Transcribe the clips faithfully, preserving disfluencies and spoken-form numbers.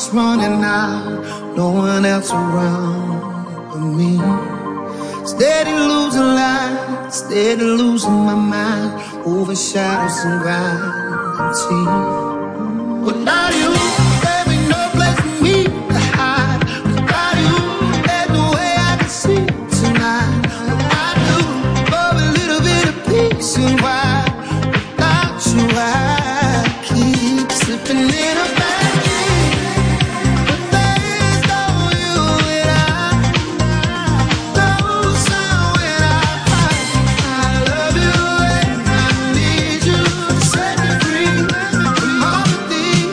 heart's running out, no one else around but me. Steady losing light, steady losing my mind, over shadows and gravity. Without you, there ain't no place for me to hide. Without you, there's no way I can sleep tonight. But I do for a little bit of peace and why. Without you, I keep slipping in a bad dream. But there's no you and I, no sound when I cry. I love you and I need you to set me free from all the things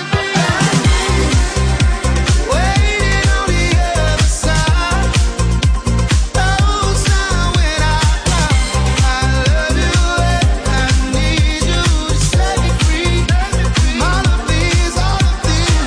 waiting on the other side. No sound when I cry. I love you and I need you to set me free from all of these, all of these.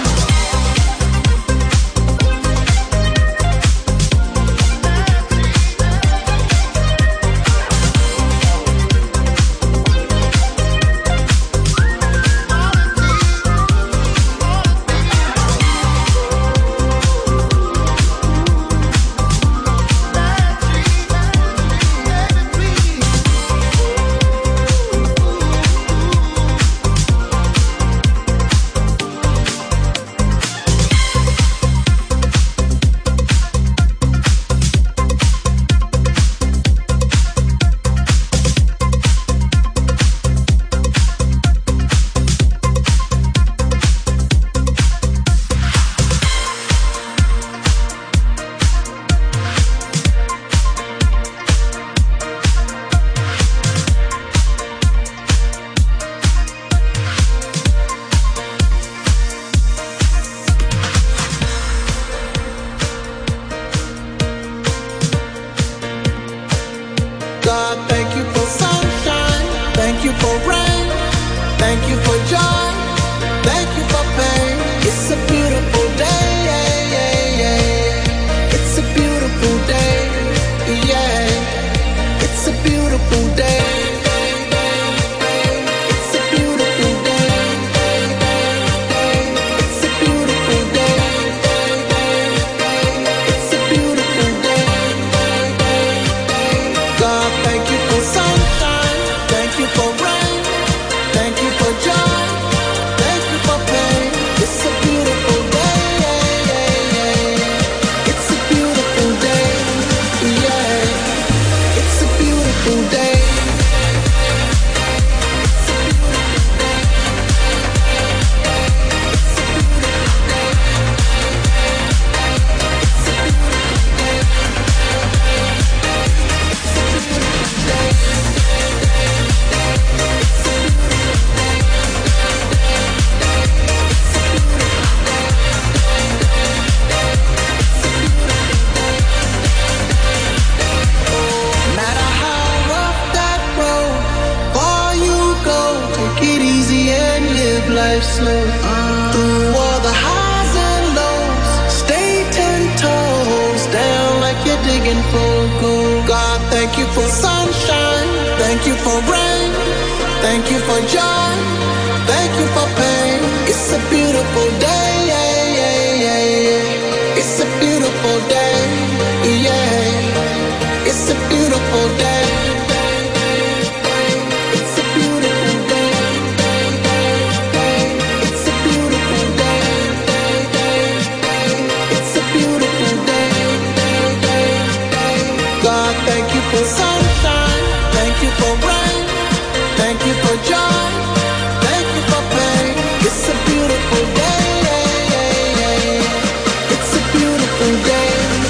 God, thank you for sunshine, thank you for rain, thank you for joy, thank you for pain. It's a beautiful day, yeah, yeah, yeah. It's a beautiful day, yeah. It's a beautiful day. It's a beautiful day. It's a beautiful day. It's a beautiful day. God, thank you for sunshine, thank you for rain, thank you for joy, thank you for pain. It's a beautiful day, yeah, yeah, yeah. It's a beautiful day, yeah. It's a beautiful day. No matter how rough that road, far you go, take it easy and live life slow. Through all the highs and lows, stay ten toes down like you're digging for gold. God, thank you for sunshine, thank you for rain, thank you for joy, thank you for pain. It's a beautiful day, yeah, yeah, yeah, yeah. It's a beautiful day, yeah. It's a beautiful day. It's a beautiful day. It's a beautiful day. It's a beautiful day. God, thank you for sunshine, thank you for rain, thank you for joy, thank you for pain. It's a beautiful day, yeah, yeah, yeah. It's a beautiful day,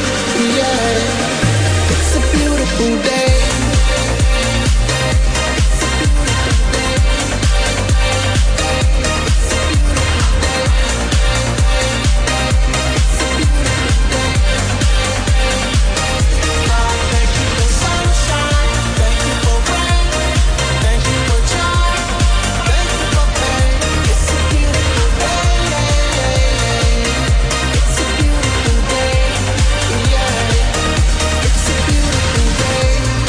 yeah. It's a beautiful day. God, thank you for sunshine, thank you for rain, thank you for joy, thank you for pain. It's a beautiful day, yeah, yeah, yeah. It's a beautiful day, yeah. It's a beautiful day.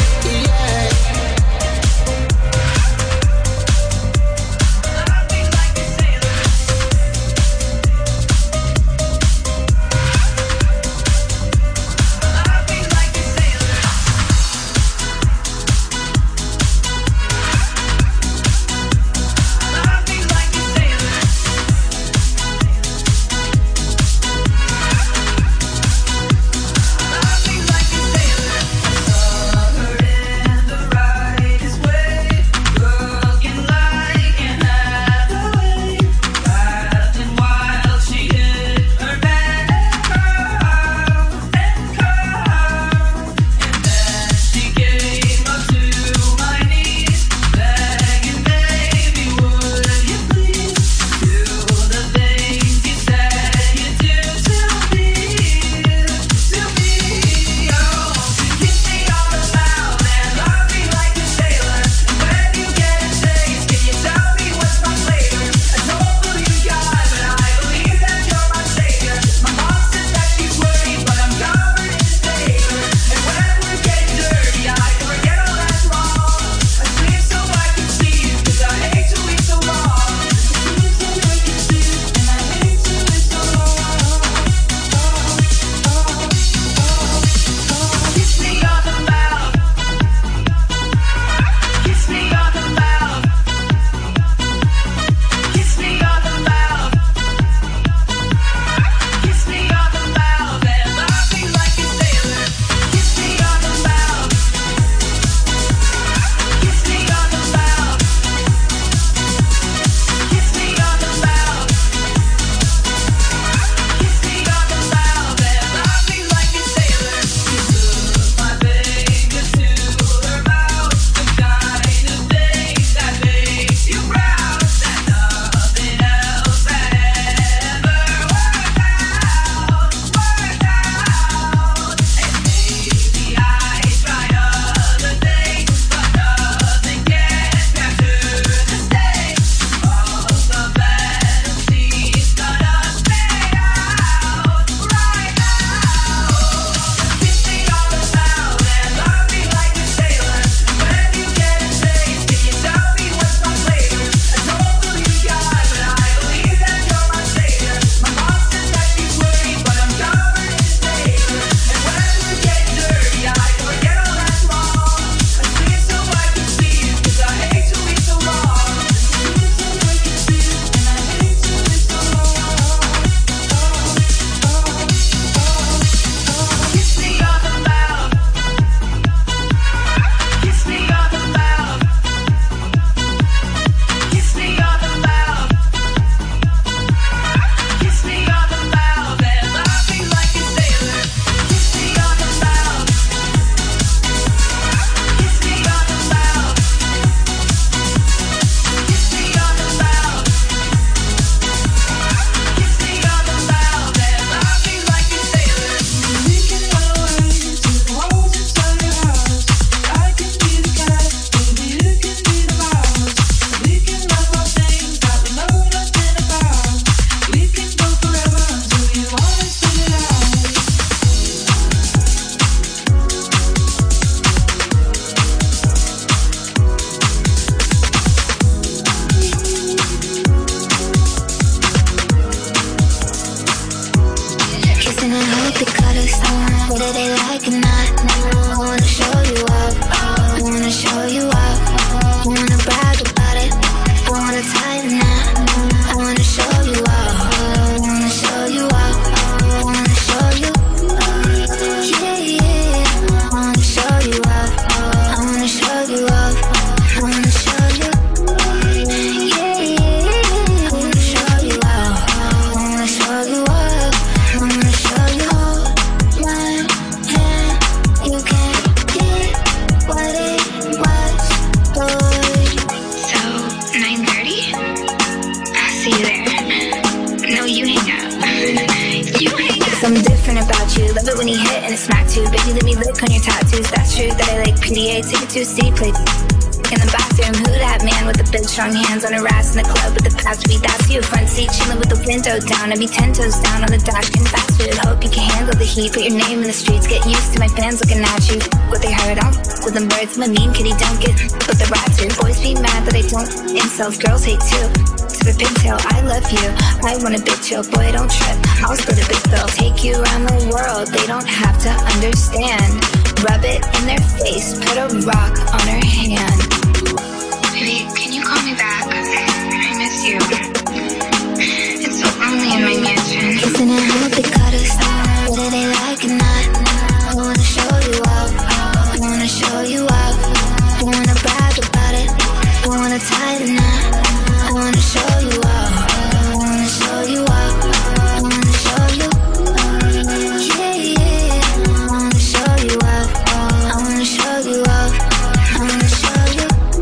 true that I like P D A. Take it to a city play in the bathroom. Who that man with the big strong hands on her ass in the club with the past beat? That's you. Front seat chilling with the window down. I'd be ten toes down on the dash getting fast food. Hope you can handle the heat. Put your name in the streets. Get used to my fans looking at you. What they heard on with them birds. I'm a mean kitty. Don't get with the rats. Boys be mad that I don't. Incels, girls hate too. To the pigtail, I love you. I want a big chill. Boy, don't trip. I'll split a big bill. Take you around the world. They don't have to understand. Rub it in their face. Put a rock on her hand. Baby, can you call me back? I miss you. It's so lonely in my mansion. Isn't it how they cut us? Whether they like it or not. I wanna show you up. I wanna show you up. I wanna brag about it. I wanna tie the knot. I wanna show you up. I wanna show you up. I wanna show you. Yeah, yeah. I wanna show you up. I wanna show you up. I wanna show you.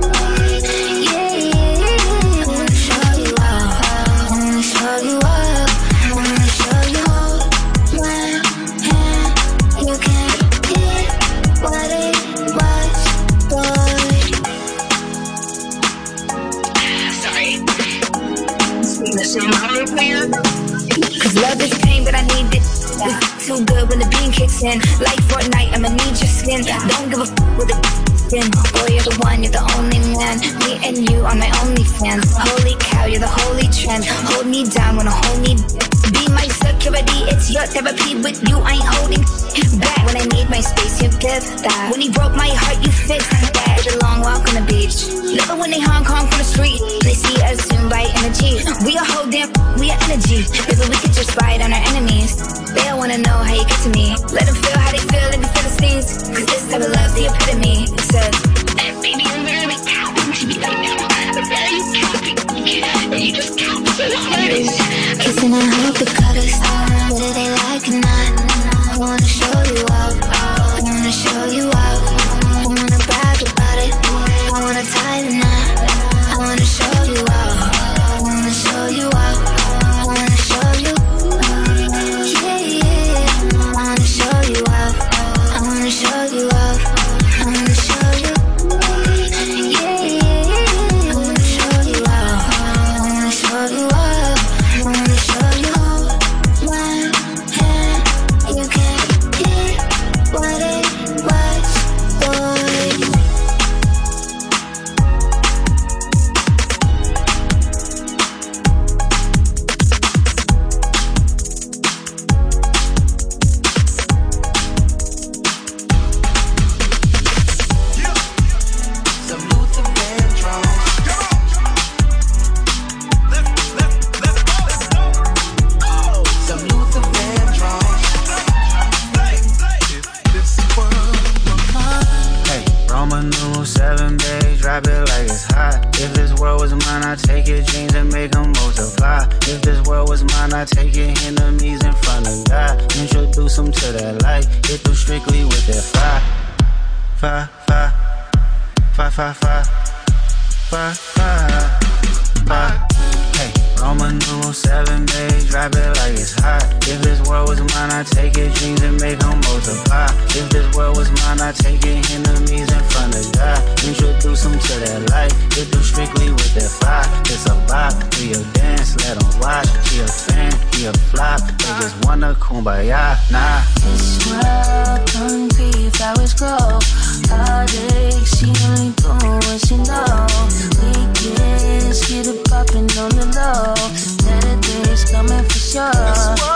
Cause love is pain, but I need it. It's too good when the beam kicks in. Like Fortnite, I'ma need your skin. Don't give a f with a skin. Boy, you're the one, you're the only man. Me and you are my only fans. Holy cow, you're the holy trend. Hold me down when I hold me. Be my security, it's your therapy. With you, I ain't holding back. When I need my space, you give that. When he broke my heart, you fixed that. It's a long walk on the beach. Love it when they Hong Kong from the street. They see us soon by energy. We are whole damn, we are energy. Baby, we could just ride on our enemies. They don't wanna know how you get to me. Let them feel how they feel in the Philistines. Cause this type of love's the epitome. It says, baby, I'm literally counting to be right now. I'm very counting. And you just count for the hardest. Kissing and hope to cut us. Whether they like it or not. I wanna show you up. I wanna show you up. I wanna brag about it. I wanna tie the knot. I wanna show you up. I wanna show you up. I wanna show you. Yeah, yeah. I wanna show you up. I wanna show you up. I wanna show you. Yeah, yeah. I wanna show you up. I wanna show you up. I wanna show you. One hand, you can't get what it was, boy. Drop it like it's hot. If this world was mine, I'd take your dreams and make them multiply. If this world was mine, I'd take your enemies in front of God. Introduce them to that light. Hit them strictly with that fire. Fire, fire, fire, fire, fire, fire, fire, fire. Hey, Roman numeral seven, babe, drop it like it's hot. If this world was mine, I'd take your dreams and make them multiply. If this world was mine, I'd take your enemies in front of God. Introduce them to that light, hit them strictly with that fire. It's a bop, do your dance, let them watch. She a fan, he a flop, they just wanna kumbaya, nah. This world concrete, flowers grow. Heartache, she only doing what she know. Weekends, get it poppin' on the low. Better days coming for sure.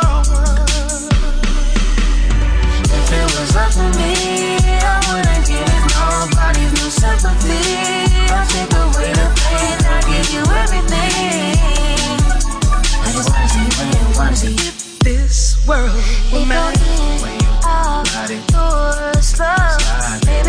If it was up to me, I wouldn't give nobody no sympathy. I'll take away the pain, I'll give you everything. I just wanna see you when you wanna see you. This world will matter. Outdoors, love, baby.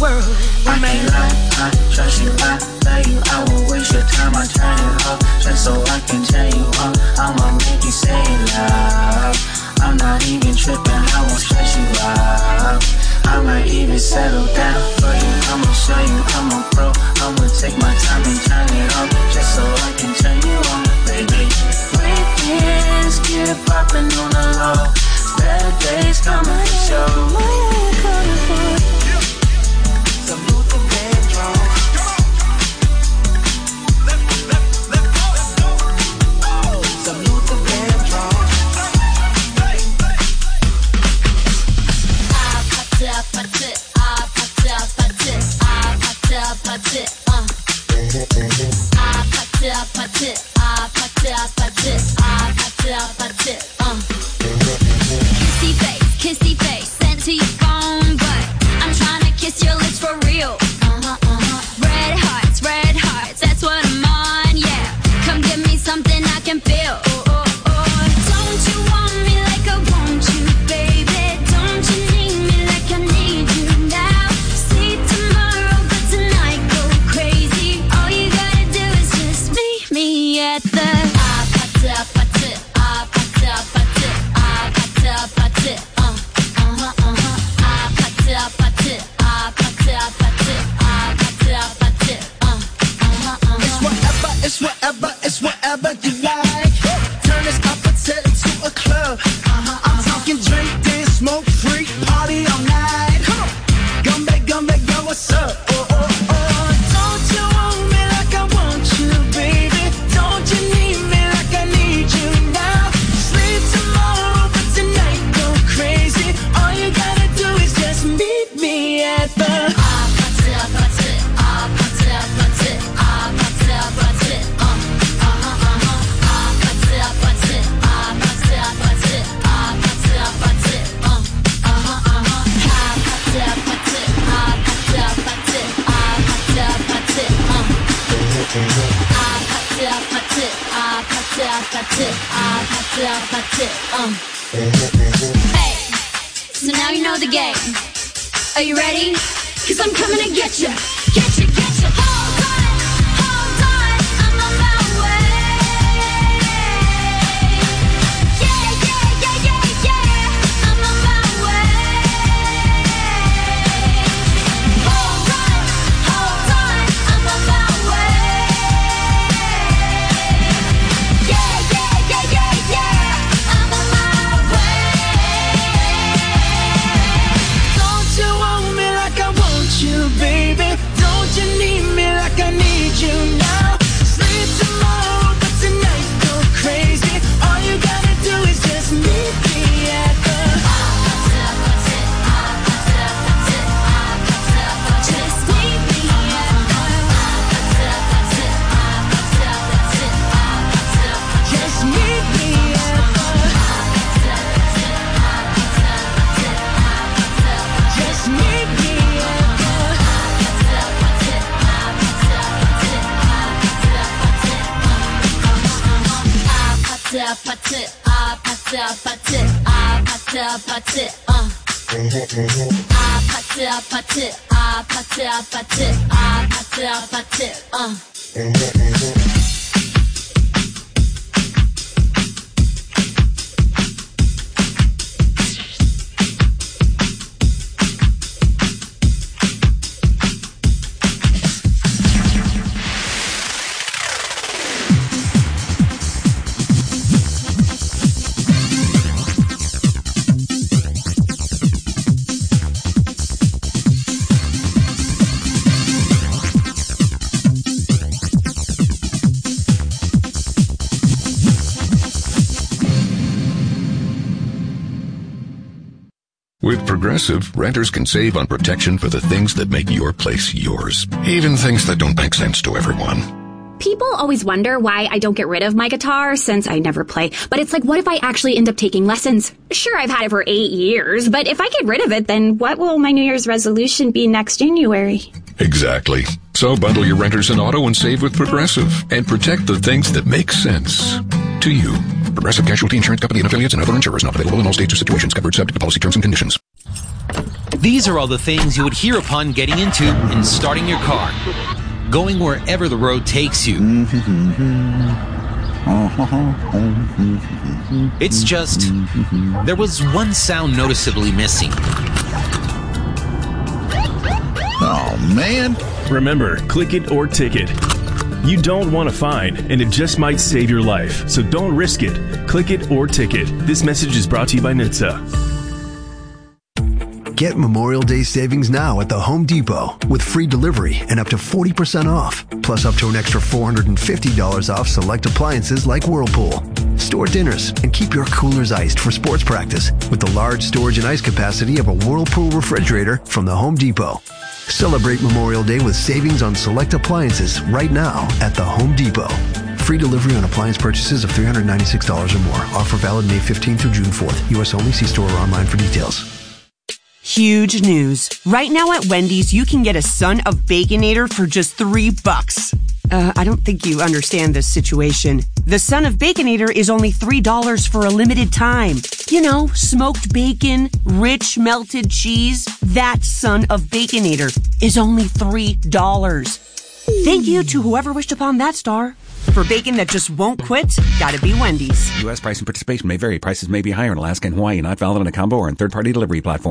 world. I can't lie, I trust you, I love you. I won't waste your time, I turn it off just so I can tell you all. I'ma make you say love. I'm not even tripping, I won't stress you out. I might even settle down for you. I'ma show you I'm a pro. I'ma take my time and turn it off just so I can turn you on, baby. Weekends get it poppin' on the low. Better days coming for sure. Some Luther Vandross. Some Luther Vandross. I popped up, popped it, I popped up, popped it, I popped up, popped it, uh. I popped up, popped it, I popped up, popped it, I popped up, popped it, uh. Kissy face, kissy face, sent to your phone, but I'm trying to kiss your lips for real. Uh-huh, uh-huh. Red hearts, red hearts, that's what I'm on, yeah. Come give me something I can feel. Oh, oh, oh. Don't you want me like I want you, baby? Don't you need me like I need you now? See tomorrow, but tonight go crazy. All you gotta do is just meet me at the I popped up, popped it, I popped up, popped it, I popped up, popped it, uh, uh-huh, uh-huh. I popped up, popped it, I popped up, popped it, I popped up, popped it, uh, uh-huh, uh-huh. It's whatever, it's whatever, it's whatever you like. Turn this opposite into a club. Uh-huh, I'm talking drink, dance, smoke, freak, party all night. Come on, Gumbe, Gumbe, yo, what's up? Oh, oh, oh. Don't you want me like I want you, baby? Don't you need me like I need you now? Sleep tomorrow, but tonight go crazy. All you gotta do is just meet me at the I popped it, popped it, I popped it, popped it, I popped it, popped it, uh, uh-huh, uh-huh. I popped it, popped it, I popped it, popped it, I popped it, popped it, uh, uh-huh, uh-huh. I popped it, popped it, I popped it, popped it, I popped it, popped it, uh. I popped it, popped it, I popped it, popped it, I popped it, popped it, uh. Hey, so now you know the game. Are you ready? Cause I'm coming to get you. Get you, get you. Hold on, hold on, I'm on my way. Yeah, yeah, yeah, yeah, yeah, I'm on my way. Hold on, hold on, I'm on my way. Yeah, yeah, yeah, yeah, yeah, I'm on my way. Don't you want me like I want you, baby? Don't you need me like I need you now? Sleep tomorrow, but tonight go crazy. All you gotta do is just meet me at the Just meet me at Just meet me at the Just meet me at I popped it, I popped it, popped it, I popped it, popped it, uh. I popped it, popped it, I popped it, popped it, I popped it, popped it, uh. With Progressive, renters can save on protection for the things that make your place yours, even things that don't make sense to everyone. People always wonder why I don't get rid of my guitar since I never play, but it's like, what if I actually end up taking lessons? Sure, I've had it for eight years, but if I get rid of it, then what will my New Year's resolution be next January? Exactly. So bundle your renters and auto and save with Progressive and protect the things that make sense to you. Progressive Casualty Insurance Company and affiliates and other insurers not available in all states or situations. Covered subject to policy terms and conditions. These are all the things you would hear upon getting into and starting your car. Going wherever the road takes you. It's just, there was one sound noticeably missing. Oh, man. Remember, click it or ticket. You don't want a fine, and it just might save your life. So don't risk it. Click it or ticket. This message is brought to you by N H T S A. Get Memorial Day savings now at the Home Depot with free delivery and up to forty percent off. Plus up to an extra four hundred fifty dollars off select appliances like Whirlpool. Store dinners and keep your coolers iced for sports practice with the large storage and ice capacity of a Whirlpool refrigerator from the Home Depot. Celebrate Memorial Day with savings on select appliances right now at the Home Depot. Free delivery on appliance purchases of three hundred ninety-six dollars or more. Offer valid May fifteenth through June fourth. U S only. See store or online for details. Huge news. Right now at Wendy's, you can get a Son of Baconator for just three bucks. Uh, I don't think you understand this situation. The Son of Baconator is only three dollars for a limited time. You know, smoked bacon, rich melted cheese. That Son of Baconator is only three dollars. Thank you to whoever wished upon that star. For bacon that just won't quit, gotta be Wendy's. U S price and participation may vary. Prices may be higher in Alaska and Hawaii, not valid on a combo or on third-party delivery platform.